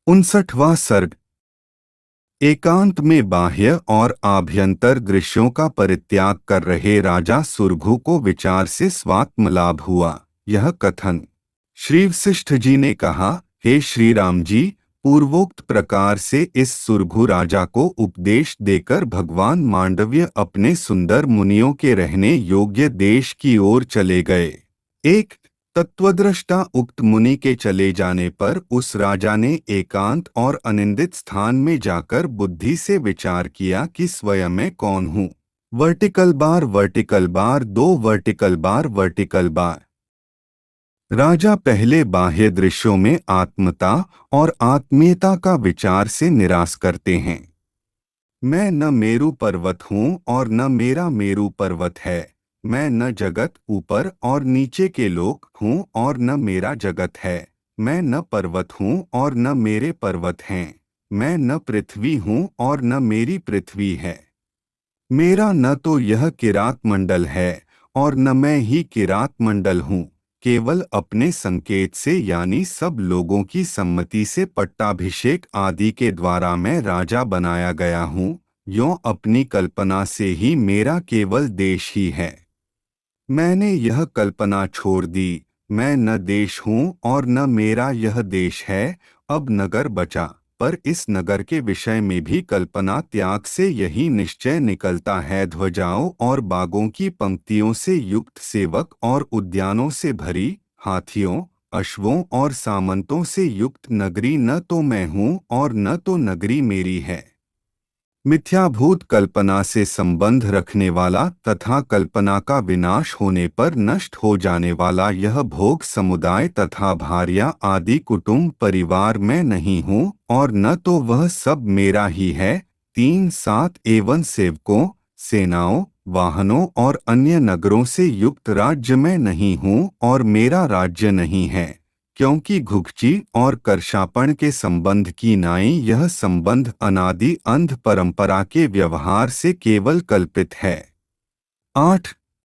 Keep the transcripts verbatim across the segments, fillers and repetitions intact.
उनसठवां सर्ग। एकांत में बाह्य और आभ्यंतर दृश्यों का परित्याग कर रहे राजा सुरभु को विचार से स्वात्म लाभ हुआ। यह कथन श्री वशिष्ठ जी ने कहा, हे श्री राम जी, पूर्वोक्त प्रकार से इस सुरभु राजा को उपदेश देकर भगवान मांडव्य अपने सुंदर मुनियों के रहने योग्य देश की ओर चले गए। एक तत्वद्रष्टा उक्त मुनि के चले जाने पर उस राजा ने एकांत और अनिंदित स्थान में जाकर बुद्धि से विचार किया कि स्वयं मैं कौन हूँ। वर्टिकल बार वर्टिकल बार दो वर्टिकल बार वर्टिकल बार। राजा पहले बाह्य दृश्यों में आत्मता और आत्मीयता का विचार से निराश करते हैं। मैं न मेरु पर्वत हूँ और न मेरा मेरु पर्वत है। मैं न जगत ऊपर और नीचे के लोक हूँ और न मेरा जगत है। मैं न पर्वत हूँ और न मेरे पर्वत हैं। मैं न पृथ्वी हूँ और न मेरी पृथ्वी है। मेरा न तो यह किरात मंडल है और न मैं ही किरात मंडल हूँ। केवल अपने संकेत से यानी सब लोगों की सम्मति से पट्टाभिषेक आदि के द्वारा मैं राजा बनाया गया हूँ। यों अपनी कल्पना से ही मेरा केवल देश ही है। मैंने यह कल्पना छोड़ दी, मैं न देश हूँ और न मेरा यह देश है। अब नगर बचा, पर इस नगर के विषय में भी कल्पना त्याग से यही निश्चय निकलता है, ध्वजाओं और बागों की पंक्तियों से युक्त सेवक और उद्यानों से भरी, हाथियों, अश्वों और सामंतों से युक्त नगरी न तो मैं हूँ और न तो नगरी मेरी है। मिथ्याभूत कल्पना से संबंध रखने वाला तथा कल्पना का विनाश होने पर नष्ट हो जाने वाला यह भोग समुदाय तथा भार्या आदि कुटुंब परिवार में नहीं हूँ और न तो वह सब मेरा ही है। तीन सात एवं सेवकों, सेनाओं, वाहनों और अन्य नगरों से युक्त राज्य में नहीं हूँ और मेरा राज्य नहीं है, क्योंकि घुघची और कर्षापण के संबंध की नाई यह संबंध अनादि अंध परंपरा के व्यवहार से केवल कल्पित है। आठ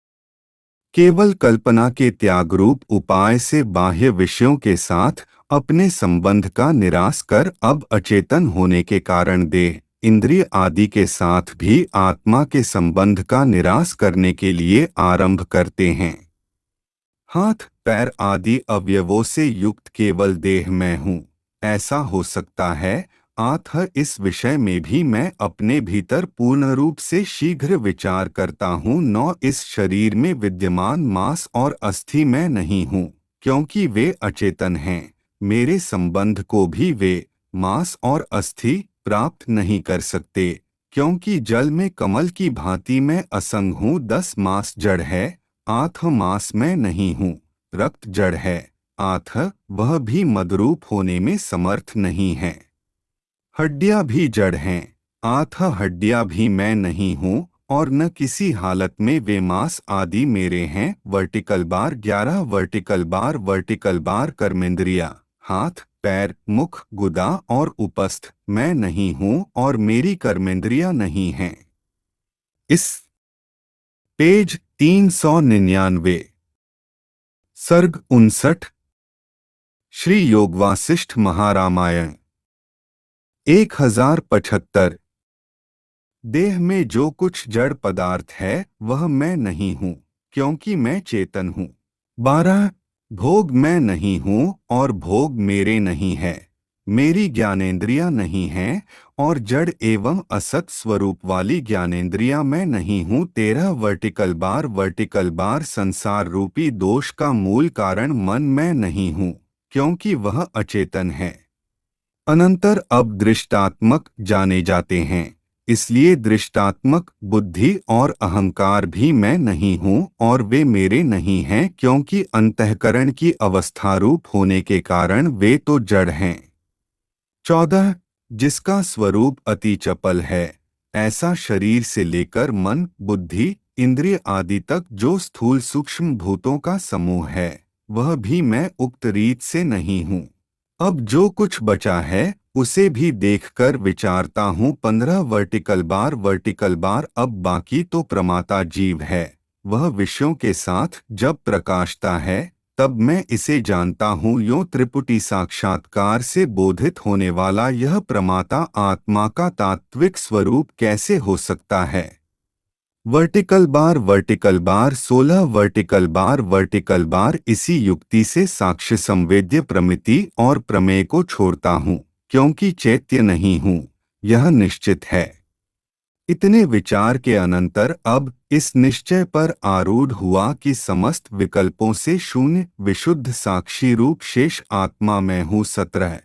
केवल कल्पना के त्यागरूप उपाय से बाह्य विषयों के साथ अपने संबंध का निराश कर अब अचेतन होने के कारण देह, इंद्रिय आदि के साथ भी आत्मा के संबंध का निराश करने के लिए आरंभ करते हैं। हाथ पैर आदि अवयवों से युक्त केवल देह मैं हूँ, ऐसा हो सकता है। अतः इस विषय में भी मैं अपने भीतर पूर्ण रूप से शीघ्र विचार करता हूँ। नौ इस शरीर में विद्यमान मांस और अस्थि मैं नहीं हूँ, क्योंकि वे अचेतन हैं। मेरे संबंध को भी वे मांस और अस्थि प्राप्त नहीं कर सकते, क्योंकि जल में कमल की भांति मैं असंग हूँ। दस मांस जड़ है, आथ मांस में नहीं हूँ। रक्त जड़ है, आथ वह भी मदरूप होने में समर्थ नहीं है। हड्डियां भी जड़ हैं, आथ हड्डियां भी मैं नहीं हूँ और न किसी हालत में वे मांस आदि मेरे हैं। वर्टिकल बार ग्यारह वर्टिकल बार वर्टिकल बार कर्मेंद्रिया, हाथ पैर मुख गुदा और उपस्थ मैं नहीं हूँ और मेरी कर्मेंद्रिया नहीं हैं। इस पेज तीन सौ निन्यानवे। सर्ग उनसठ। श्री योग वासिष्ठ महारामायण। एक हजार पचहत्तर। देह में जो कुछ जड़ पदार्थ है वह मैं नहीं हूँ, क्योंकि मैं चेतन हूँ। बारह भोग मैं नहीं हूँ और भोग मेरे नहीं है। मेरी ज्ञानेंद्रियां नहीं हैं और जड़ एवं असत स्वरूप वाली ज्ञानेंद्रियां मैं नहीं हूँ। तेरह वर्टिकल बार वर्टिकल बार संसार रूपी दोष का मूल कारण मन मैं नहीं हूँ, क्योंकि वह अचेतन है। अनंतर अब दृष्टात्मक जाने जाते हैं, इसलिए दृष्टात्मक बुद्धि और अहंकार भी मैं नहीं हूँ और वे मेरे नहीं हैं, क्योंकि अंतःकरण की अवस्थारूप होने के कारण वे तो जड़ हैं। चौदह जिसका स्वरूप अति चपल है, ऐसा शरीर से लेकर मन बुद्धि इंद्रिय आदि तक जो स्थूल सूक्ष्म भूतों का समूह है, वह भी मैं उक्त रीत से नहीं हूँ। अब जो कुछ बचा है उसे भी देखकर विचारता हूँ। पंद्रह वर्टिकल बार वर्टिकल बार अब बाकी तो प्रमाता जीव है। वह विषयों के साथ जब प्रकाशता है तब मैं इसे जानता हूँ। यो त्रिपुटी साक्षात्कार से बोधित होने वाला यह प्रमाता आत्मा का तात्विक स्वरूप कैसे हो सकता है? वर्टिकल बार वर्टिकल बार सोलह वर्टिकल बार वर्टिकल बार इसी युक्ति से साक्ष्य संवेद्य प्रमिति और प्रमेय को छोड़ता हूँ, क्योंकि चैत्य नहीं हूँ, यह निश्चित है। इतने विचार के अनंतर अब इस निश्चय पर आरूढ़ हुआ कि समस्त विकल्पों से शून्य विशुद्ध साक्षी रूप शेष आत्मा मैं हूँ। सत्रह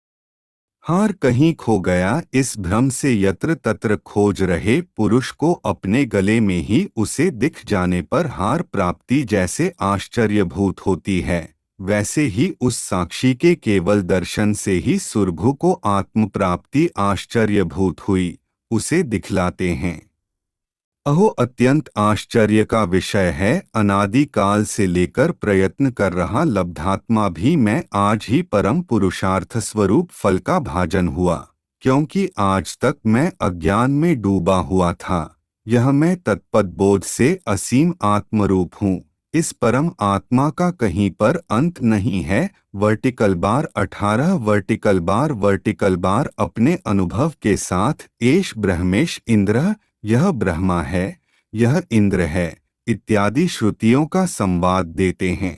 हार कहीं खो गया इस भ्रम से यत्र तत्र खोज रहे पुरुष को अपने गले में ही उसे दिख जाने पर हार प्राप्ति जैसे आश्चर्यभूत होती है, वैसे ही उस साक्षी के केवल दर्शन से ही सुरभु को आत्म प्राप्ति आश्चर्यभूत हुई, उसे दिखलाते हैं। अहो अत्यंत आश्चर्य का विषय है, अनादि काल से लेकर प्रयत्न कर रहा लब्धात्मा भी मैं आज ही परम पुरुषार्थ स्वरूप फल का भाजन हुआ, क्योंकि आज तक मैं अज्ञान में डूबा हुआ था। यह मैं तत्पद बोध से असीम आत्मरूप हूँ। इस परम आत्मा का कहीं पर अंत नहीं है। वर्टिकल बार अठारह वर्टिकल बार वर्टिकल बार अपने अनुभव के साथ एष ब्रह्मेश इंद्र, यह ब्रह्मा है, यह इंद्र है इत्यादि श्रुतियों का संवाद देते हैं।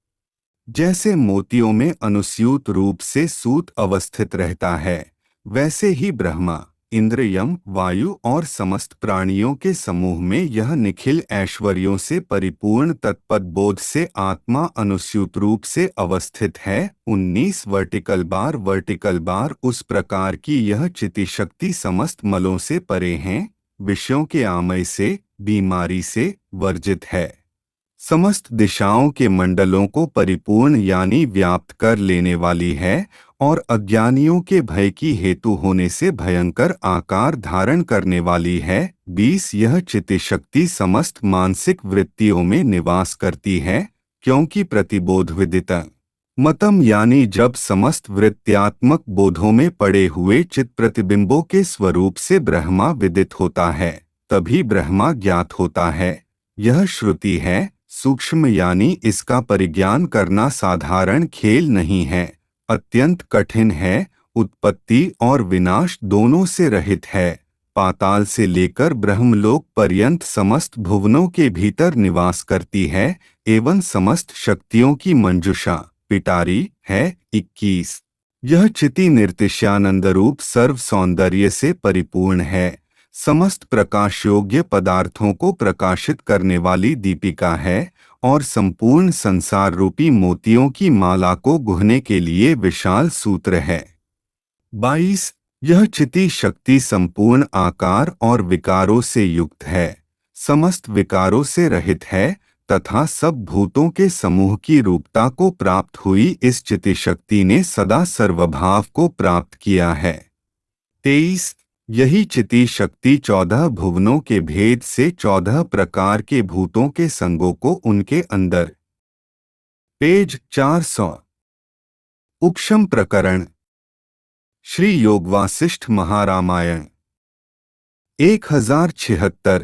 जैसे मोतियों में अनुस्यूत रूप से सूत अवस्थित रहता है, वैसे ही ब्रह्मा, इंद्र, यम, वायु और समस्त प्राणियों के समूह में यह निखिल ऐश्वर्यों से परिपूर्ण तत्पद बोध से आत्मा अनुस्यूत रूप से अवस्थित है। उन्नीस वर्टिकल बार वर्टिकल बार उस प्रकार की यह चिति शक्ति समस्त मलों से परे हैं, विषयों के आमय से, बीमारी से वर्जित है, समस्त दिशाओं के मंडलों को परिपूर्ण यानी व्याप्त कर लेने वाली है और अज्ञानियों के भय की हेतु होने से भयंकर आकार धारण करने वाली है। बीस यह चिति शक्ति समस्त मानसिक वृत्तियों में निवास करती है, क्योंकि प्रतिबोध विदित मतम यानी जब समस्त वृत्त्यात्मक बोधों में पड़े हुए चित्त प्रतिबिंबों के स्वरूप से ब्रह्मा विदित होता है, तभी ब्रह्मा ज्ञात होता है। यह श्रुति है, सूक्ष्म यानी इसका परिज्ञान करना साधारण खेल नहीं है, अत्यंत कठिन है, उत्पत्ति और विनाश दोनों से रहित है, पाताल से लेकर ब्रह्मलोक पर्यंत समस्त भुवनों के भीतर निवास करती है एवं समस्त शक्तियों की मंजुषा पिटारी है। इक्कीस यह चिति निर्तिश्यानंद रूप सर्व सौंदर्य से परिपूर्ण है, समस्त प्रकाश योग्य पदार्थों को प्रकाशित करने वाली दीपिका है और संपूर्ण संसार रूपी मोतियों की माला को गुहने के लिए विशाल सूत्र है। बाईस यह चिति शक्ति संपूर्ण आकार और विकारों से युक्त है, समस्त विकारों से रहित है तथा सब भूतों के समूह की रूपता को प्राप्त हुई इस चिति शक्ति ने सदा सर्वभाव को प्राप्त किया है। तेईस यही चिति शक्ति चौदह भुवनों के भेद से चौदह प्रकार के भूतों के संगों को उनके अंदर। पेज चार सौ उपशम प्रकरण श्री योगवासिष्ठ महारामायण एक हजार छिहत्तर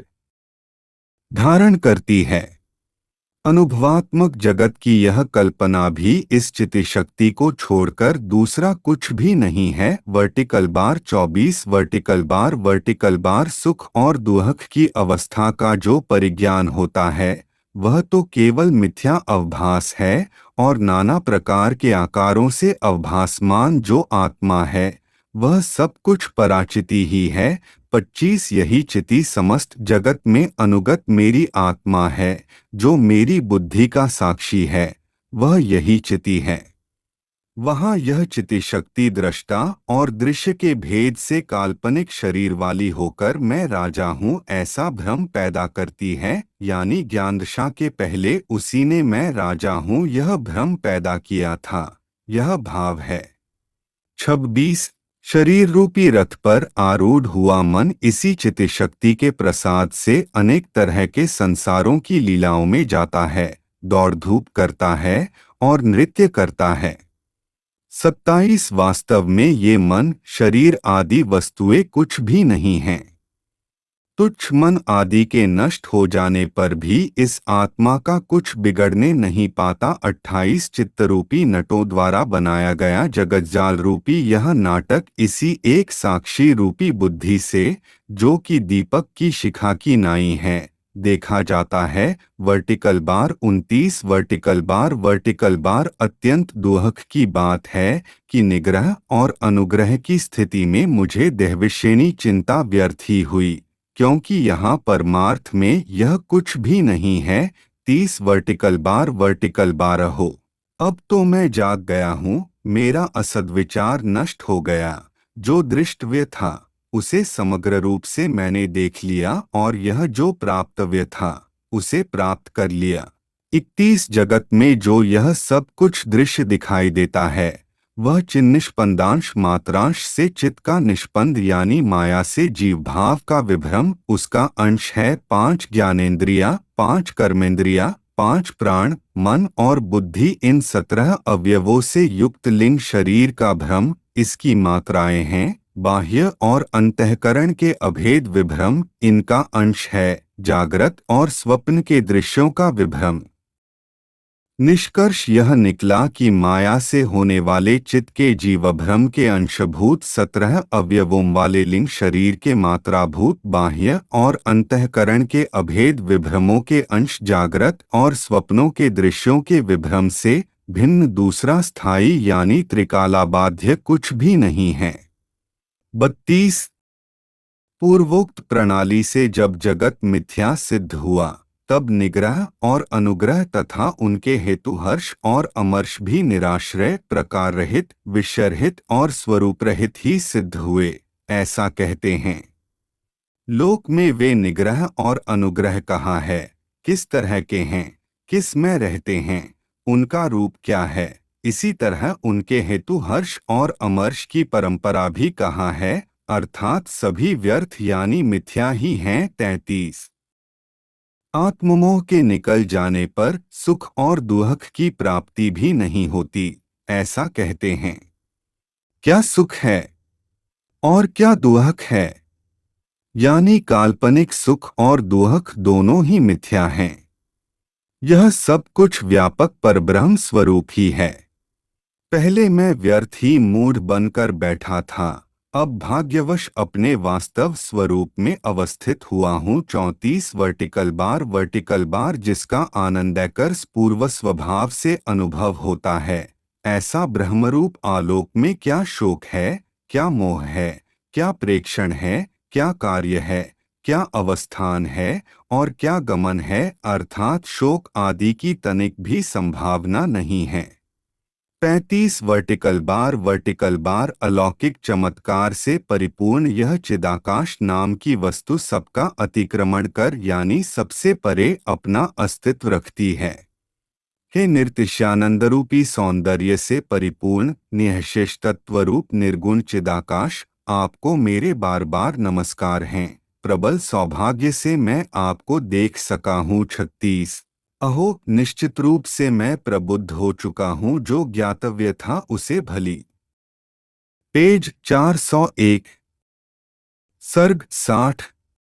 धारण करती है। अनुभवात्मक जगत की यह कल्पना भी इस चिति शक्ति को छोड़कर दूसरा कुछ भी नहीं है। वर्टिकल बार चौबीस वर्टिकल बार वर्टिकल बार सुख और दुख की अवस्था का जो परिज्ञान होता है वह तो केवल मिथ्या अवभास है और नाना प्रकार के आकारों से अवभासमान जो आत्मा है वह सब कुछ पराचिति ही है। पच्चीस यही चिति समस्त जगत में अनुगत मेरी आत्मा है, जो मेरी बुद्धि का साक्षी है, वह यही चिति है। वहाँ यह चिति शक्ति दृष्टा और दृश्य के भेद से काल्पनिक शरीर वाली होकर मैं राजा हूँ ऐसा भ्रम पैदा करती है, यानी ज्ञानदशा के पहले उसी ने मैं राजा हूँ यह भ्रम पैदा किया था, यह भाव है। छब्बीस शरीर रूपी रथ पर आरूढ़ हुआ मन इसी चिति शक्ति के प्रसाद से अनेक तरह के संसारों की लीलाओं में जाता है, दौड़ धूप करता है और नृत्य करता है। सत्ताईस वास्तव में ये मन शरीर आदि वस्तुएं कुछ भी नहीं हैं। तुच्छ मन आदि के नष्ट हो जाने पर भी इस आत्मा का कुछ बिगड़ने नहीं पाता। अट्ठाईस चित्तरूपी नटों द्वारा बनाया गया जगज्जाल रूपी यह नाटक इसी एक साक्षी रूपी बुद्धि से, जो कि दीपक की शिखा की नाई है, देखा जाता है। वर्टिकल बार उनतीस वर्टिकल बार वर्टिकल बार अत्यंत दुख की बात है कि निग्रह और अनुग्रह की स्थिति में मुझे देहविषयनी चिंता व्यर्थ ही हुई, क्योंकि यहाँ परमार्थ में यह कुछ भी नहीं है। तीस वर्टिकल बार वर्टिकल बारह हो। अब तो मैं जाग गया हूँ, मेरा असद्विचार नष्ट हो गया। जो दृष्टव्य था उसे समग्र रूप से मैंने देख लिया और यह जो प्राप्तव्य था उसे प्राप्त कर लिया। इकतीस जगत में जो यह सब कुछ दृश्य दिखाई देता है वह चिन्निष्पंदांश मात्रांश से चित्त का निष्पंद यानी माया से जीव भाव का विभ्रम उसका अंश है। पांच ज्ञानेंद्रिया, पांच कर्मेंद्रिया, पांच प्राण, मन और बुद्धि इन सत्रह अवयवों से युक्त लिंग शरीर का भ्रम इसकी मात्राएं हैं। बाह्य और अंतःकरण के अभेद विभ्रम इनका अंश है। जागृत और स्वप्न के दृश्यों का विभ्रम। निष्कर्ष यह निकला कि माया से होने वाले चित्त के जीवभ्रम के अंशभूत सत्रह अवयवों वाले लिंग शरीर के मात्राभूत बाह्य और अंतःकरण के अभेद विभ्रमों के अंश जागृत और स्वप्नों के दृश्यों के विभ्रम से भिन्न दूसरा स्थायी यानी त्रिकालाबाध्य कुछ भी नहीं है। बत्तीस पूर्वोक्त प्रणाली से जब जगत मिथ्या सिद्ध हुआ तब निग्रह और अनुग्रह तथा उनके हेतु हर्ष और अमर्ष भी निराश्रय, प्रकार रहित, विषयरहित और स्वरूप रहित ही सिद्ध हुए, ऐसा कहते हैं। लोक में वे निग्रह और अनुग्रह कहाँ है, किस तरह के हैं, किस में रहते हैं, उनका रूप क्या है, इसी तरह उनके हेतु हर्ष और अमर्ष की परंपरा भी कहाँ है, अर्थात सभी व्यर्थ यानी मिथ्या ही हैं। तैंतीस आत्ममोह के निकल जाने पर सुख और दुख की प्राप्ति भी नहीं होती, ऐसा कहते हैं। क्या सुख है और क्या दुख है, यानी काल्पनिक सुख और दुख दोनों ही मिथ्या हैं। यह सब कुछ व्यापक परब्रह्म स्वरूप ही है। पहले मैं व्यर्थ ही मूढ़ बनकर बैठा था, अब भाग्यवश अपने वास्तव स्वरूप में अवस्थित हुआ हूँ। चौंतीस वर्टिकल बार वर्टिकल बार जिसका आनंदैकर पूर्व स्वभाव से अनुभव होता है, ऐसा ब्रह्मरूप आलोक में क्या शोक है, क्या मोह है, क्या प्रेक्षण है, क्या कार्य है, क्या अवस्थान है और क्या गमन है, अर्थात शोक आदि की तनिक भी संभावना नहीं है। पैंतीस वर्टिकल बार वर्टिकल बार अलौकिक चमत्कार से परिपूर्ण यह चिदाकाश नाम की वस्तु सबका अतिक्रमण कर यानी सबसे परे अपना अस्तित्व रखती है। हे निर्तिशयानंदरूपी सौंदर्य से परिपूर्ण निःशेष तत्वरूप निर्गुण चिदाकाश, आपको मेरे बार बार नमस्कार हैं। प्रबल सौभाग्य से मैं आपको देख सका हूँ। छत्तीस अहो निश्चित रूप से मैं प्रबुद्ध हो चुका हूँ, जो ज्ञातव्य था उसे भली। पेज चार सौ एक सर्ग साठ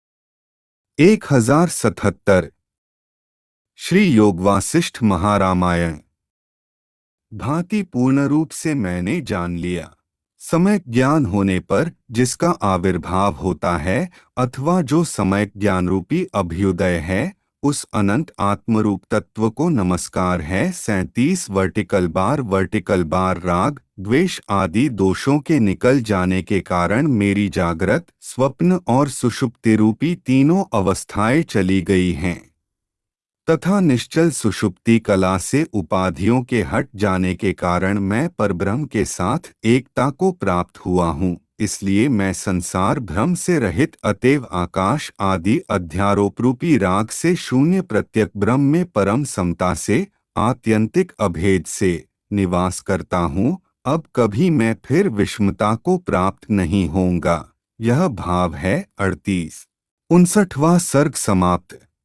एक हजार सतहत्तर श्री योगवासिष्ठ महारामायण। भांति पूर्ण रूप से मैंने जान लिया। समय ज्ञान होने पर जिसका आविर्भाव होता है अथवा जो समय ज्ञान रूपी अभ्युदय है, उस अनंत आत्मरूप तत्व को नमस्कार है। सैंतीस वर्टिकल बार वर्टिकल बार राग द्वेष आदि दोषों के निकल जाने के कारण मेरी जागृत, स्वप्न और सुषुप्ति रूपी तीनों अवस्थाएं चली गई हैं, तथा निश्चल सुषुप्ति कला से उपाधियों के हट जाने के कारण मैं परब्रह्म के साथ एकता को प्राप्त हुआ हूँ। इसलिए मैं संसार भ्रम से रहित अतएव आकाश आदि अध्यारोप रूपी राग से शून्य प्रत्यक ब्रह्म में परम समता से आत्यंतिक अभेद से निवास करता हूँ। अब कभी मैं फिर विषमता को प्राप्त नहीं होऊंगा। यह भाव है। अड़तीस उनसठवां सर्ग समाप्त।